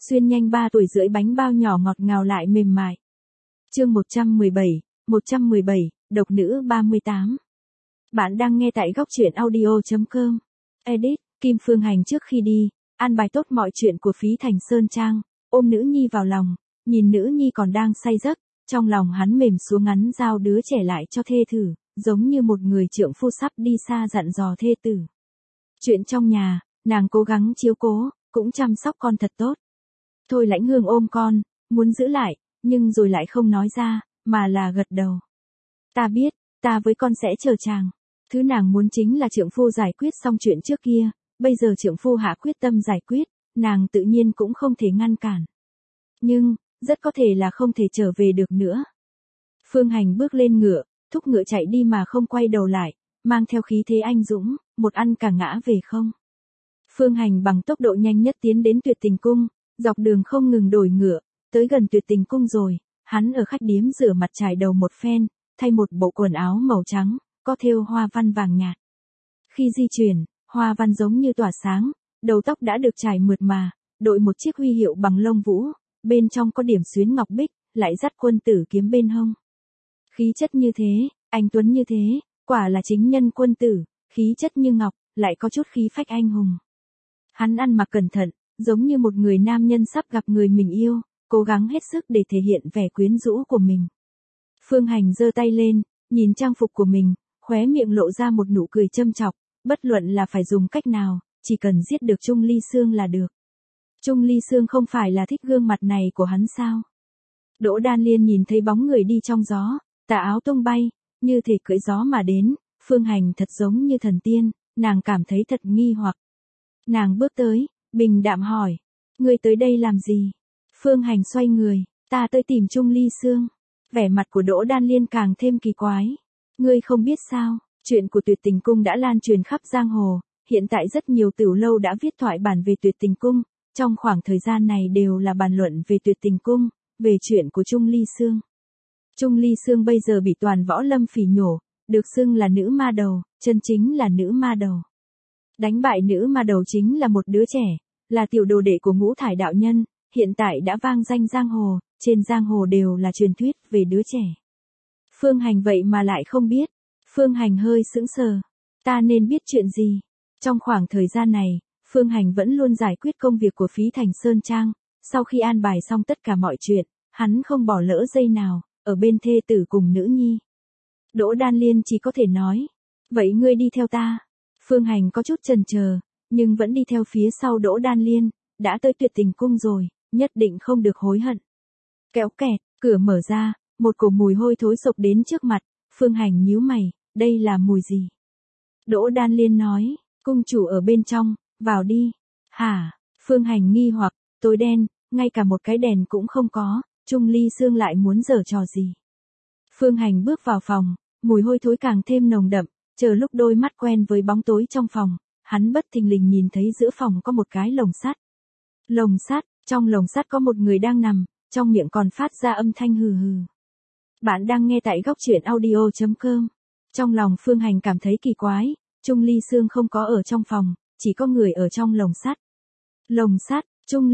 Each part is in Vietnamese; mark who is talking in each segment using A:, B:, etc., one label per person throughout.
A: Xuyên nhanh 3 tuổi rưỡi bánh bao nhỏ ngọt ngào lại mềm mại. Chương 117, độc nữ 38. Bạn đang nghe tại góc truyện audio.com. Edit, Kim Phương Hành trước khi đi, an bài tốt mọi chuyện của Phí Thành Sơn Trang, ôm nữ nhi vào lòng, nhìn nữ nhi còn đang say giấc, trong lòng hắn mềm xuống ngắn giao đứa trẻ lại cho thê tử, giống như một người trượng phu sắp đi xa dặn dò thê tử. Chuyện trong nhà, nàng cố gắng chiếu cố, cũng chăm sóc con thật tốt. Thôi Lãnh Hương ôm con, muốn giữ lại, nhưng rồi lại không nói ra, mà là gật đầu. Ta biết, ta với con sẽ chờ chàng. Thứ nàng muốn chính là trượng phu giải quyết xong chuyện trước kia, bây giờ trượng phu hạ quyết tâm giải quyết, nàng tự nhiên cũng không thể ngăn cản. Nhưng, rất có thể là không thể trở về được nữa. Phương Hành bước lên ngựa, thúc ngựa chạy đi mà không quay đầu lại, mang theo khí thế anh dũng, một ăn cả ngã về không. Phương Hành bằng tốc độ nhanh nhất tiến đến Tuyệt Tình Cung, dọc đường không ngừng đổi ngựa, tới gần Tuyệt Tình Cung rồi, hắn ở khách điếm rửa mặt chải đầu một phen, thay một bộ quần áo màu trắng, có thêu hoa văn vàng nhạt. Khi di chuyển, hoa văn giống như tỏa sáng, đầu tóc đã được chải mượt mà, đội một chiếc huy hiệu bằng lông vũ, bên trong có điểm xuyến ngọc bích, lại dắt quân tử kiếm bên hông. Khí chất như thế, anh tuấn như thế, quả là chính nhân quân tử, khí chất như ngọc, lại có chút khí phách anh hùng. Hắn ăn mặc cẩn thận, giống như một người nam nhân sắp gặp người mình yêu, cố gắng hết sức để thể hiện vẻ quyến rũ của mình. Phương Hành giơ tay lên, nhìn trang phục của mình, khóe miệng lộ ra một nụ cười châm chọc, bất luận là phải dùng cách nào, chỉ cần giết được Trung Ly Sương là được. Trung Ly Sương không phải là thích gương mặt này của hắn sao? Đỗ Đan Liên nhìn thấy bóng người đi trong gió, tà áo tung bay, như thể cưỡi gió mà đến, Phương Hành thật giống như thần tiên, nàng cảm thấy thật nghi hoặc. Nàng bước tới, bình đạm hỏi, ngươi tới đây làm gì? Phương Hành xoay người, ta tới tìm Trung Ly Sương. Vẻ mặt của Đỗ Đan Liên càng thêm kỳ quái. Ngươi không biết sao, chuyện của Tuyệt Tình Cung đã lan truyền khắp giang hồ, hiện tại rất nhiều tửu lâu đã viết thoại bản về Tuyệt Tình Cung, trong khoảng thời gian này đều là bàn luận về Tuyệt Tình Cung, về chuyện của Trung Ly Sương. Trung Ly Sương bây giờ bị toàn võ lâm phỉ nhổ, được xưng là nữ ma đầu, chân chính là nữ ma đầu. Đánh bại nữ ma đầu chính là một đứa trẻ, là tiểu đồ đệ của Ngũ Thải đạo nhân, hiện tại đã vang danh giang hồ, trên giang hồ đều là truyền thuyết về đứa trẻ. Phương Hành vậy mà lại không biết. Phương Hành hơi sững sờ. Ta nên biết chuyện gì? Trong khoảng thời gian này, Phương Hành vẫn luôn giải quyết công việc của Phí Thành Sơn Trang, sau khi an bài xong tất cả mọi chuyện, hắn không bỏ lỡ giây nào, ở bên thê tử cùng nữ nhi. Đỗ Đan Liên chỉ có thể nói, vậy ngươi đi theo ta. Phương Hành có chút chần chờ, nhưng vẫn đi theo phía sau Đỗ Đan Liên, đã tới Tuyệt Tình Cung rồi, nhất định không được hối hận. Kéo kẹt, cửa mở ra, một cổ mùi hôi thối sộc đến trước mặt, Phương Hành nhíu mày, đây là mùi gì? Đỗ Đan Liên nói, cung chủ ở bên trong, vào đi. Hả? Phương Hành nghi hoặc, tối đen, ngay cả một cái đèn cũng không có, Trung Ly Sương lại muốn giở trò gì? Phương Hành bước vào phòng, mùi hôi thối càng thêm nồng đậm, chờ lúc đôi mắt quen với bóng tối trong phòng, hắn bất thình lình nhìn thấy giữa phòng có một cái lồng sắt. Lồng sắt, trong lồng sắt có một người đang nằm, trong miệng còn phát ra âm thanh hừ hừ. Bạn đang nghe tại góc truyện audio.com. Trong lòng Phương Hành cảm thấy kỳ quái, Trung Ly Sương không có ở trong phòng, chỉ có người ở trong lồng sắt. Lồng sắt, Trung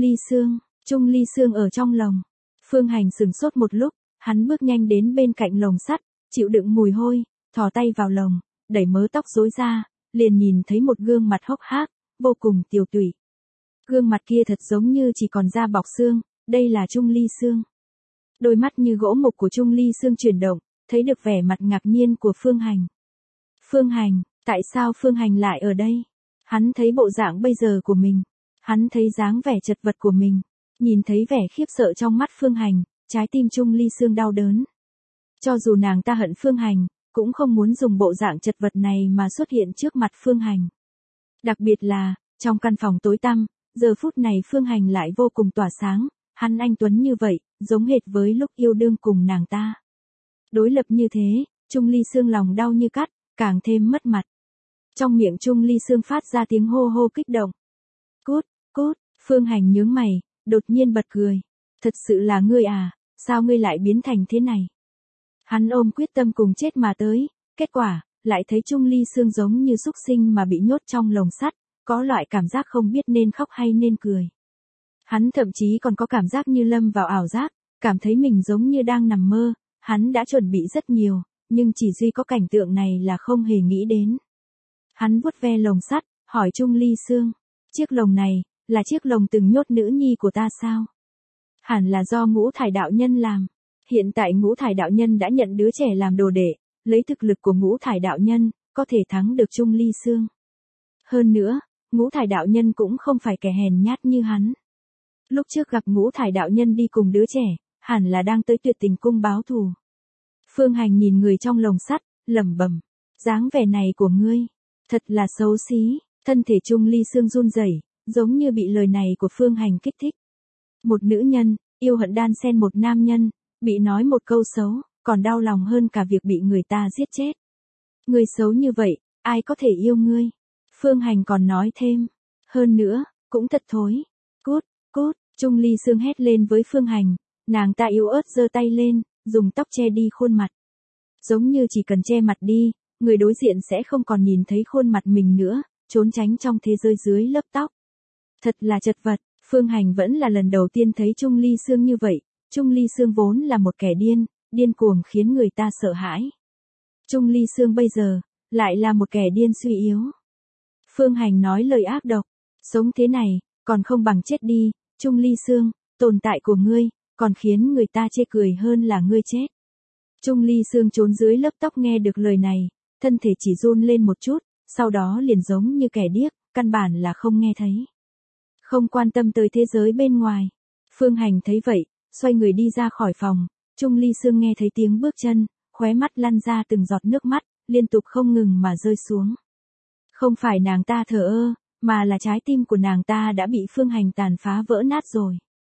A: Ly Sương ở trong lồng. Phương Hành sửng sốt một lúc, hắn bước nhanh đến bên cạnh lồng sắt, chịu đựng mùi hôi, thò tay vào lồng, đẩy mớ tóc rối ra, liền nhìn thấy một gương mặt hốc hác, vô cùng tiều tụy. Gương mặt kia thật giống như chỉ còn da bọc xương, đây là Trung Ly Sương. Đôi mắt như gỗ mục của Trung Ly Sương chuyển động, thấy được vẻ mặt ngạc nhiên của Phương Hành. Phương Hành, tại sao Phương Hành lại ở đây? Hắn thấy bộ dạng bây giờ của mình, hắn thấy dáng vẻ chật vật của mình, nhìn thấy vẻ khiếp sợ trong mắt Phương Hành, trái tim Trung Ly Sương đau đớn. Cho dù nàng ta hận Phương Hành, cũng không muốn dùng bộ dạng chật vật này mà xuất hiện trước mặt Phương Hành. Đặc biệt là, trong căn phòng tối tăm, giờ phút này Phương Hành lại vô cùng tỏa sáng, hắn anh tuấn như vậy, giống hệt với lúc yêu đương cùng nàng ta. Đối lập như thế, Trung Ly Sương lòng đau như cắt, càng thêm mất mặt. Trong miệng Trung Ly Sương phát ra tiếng hô hô kích động. Cút, cút, Phương Hành nhướng mày, đột nhiên bật cười. Thật sự là ngươi à, sao ngươi lại biến thành thế này? Hắn ôm quyết tâm cùng chết mà tới, kết quả, lại thấy Trung Ly Sương giống như súc sinh mà bị nhốt trong lồng sắt, có loại cảm giác không biết nên khóc hay nên cười. Hắn thậm chí còn có cảm giác như lâm vào ảo giác, cảm thấy mình giống như đang nằm mơ, hắn đã chuẩn bị rất nhiều, nhưng chỉ duy có cảnh tượng này là không hề nghĩ đến. Hắn vuốt ve lồng sắt, hỏi Trung Ly Sương, chiếc lồng này, là chiếc lồng từng nhốt nữ nhi của ta sao? Hẳn là do Ngũ Thải đạo nhân làm. Hiện tại Ngũ Thải đạo nhân đã nhận đứa trẻ làm đồ đệ, lấy thực lực của Ngũ Thải đạo nhân, có thể thắng được Trung Ly Sương. Hơn nữa, Ngũ Thải đạo nhân cũng không phải kẻ hèn nhát như hắn. Lúc trước gặp Ngũ Thải đạo nhân đi cùng đứa trẻ, hẳn là đang tới Tuyệt Tình cung báo thù. Phương Hành nhìn người trong lồng sắt, lẩm bẩm, dáng vẻ này của ngươi, thật là xấu xí. Thân thể Trung Ly Sương run rẩy, giống như bị lời này của Phương Hành kích thích. Một nữ nhân, yêu hận đan xen một nam nhân, bị nói một câu xấu, còn đau lòng hơn cả việc bị người ta giết chết. Ngươi xấu như vậy, ai có thể yêu ngươi? Phương Hành còn nói thêm, hơn nữa, cũng thật thối. Cút, cút, Trung Ly Sương hét lên với Phương Hành, nàng ta yếu ớt giơ tay lên, dùng tóc che đi khuôn mặt. Giống như chỉ cần che mặt đi, người đối diện sẽ không còn nhìn thấy khuôn mặt mình nữa, trốn tránh trong thế giới dưới lớp tóc. Thật là chật vật, Phương Hành vẫn là lần đầu tiên thấy Trung Ly Sương như vậy. Trung Ly Sương vốn là một kẻ điên, điên cuồng khiến người ta sợ hãi. Trung Ly Sương bây giờ, lại là một kẻ điên suy yếu. Phương Hành nói lời ác độc, sống thế này, còn không bằng chết đi. Trung Ly Sương, tồn tại của ngươi, còn khiến người ta chê cười hơn là ngươi chết. Trung Ly Sương trốn dưới lớp tóc nghe được lời này, thân thể chỉ run lên một chút, sau đó liền giống như kẻ điếc, căn bản là không nghe thấy. Không quan tâm tới thế giới bên ngoài. Phương Hành thấy vậy, xoay người đi ra khỏi phòng. Trung Ly Sương nghe thấy tiếng bước chân, khóe mắt lăn ra từng giọt nước mắt, liên tục không ngừng mà rơi xuống. Không phải nàng ta thờ ơ, mà là trái tim của nàng ta đã bị Phương Hành tàn phá vỡ nát rồi.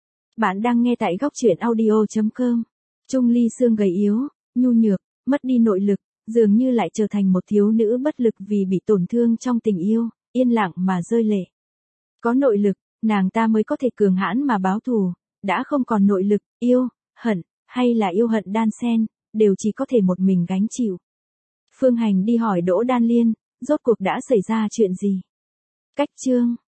A: Bạn đang nghe tại góc truyện audio.com. Trung Ly Sương gầy yếu, nhu nhược, mất đi nội lực, dường như lại trở thành một thiếu nữ bất lực vì bị tổn thương trong tình yêu, yên lặng mà rơi lệ. Có nội lực, nàng ta mới có thể cường hãn mà báo thù, đã không còn nội lực, yêu, hận, hay là yêu hận đan xen, đều chỉ có thể một mình gánh chịu. Phương Hành đi hỏi Đỗ Đan Liên, rốt cuộc đã xảy ra chuyện gì? Cách chương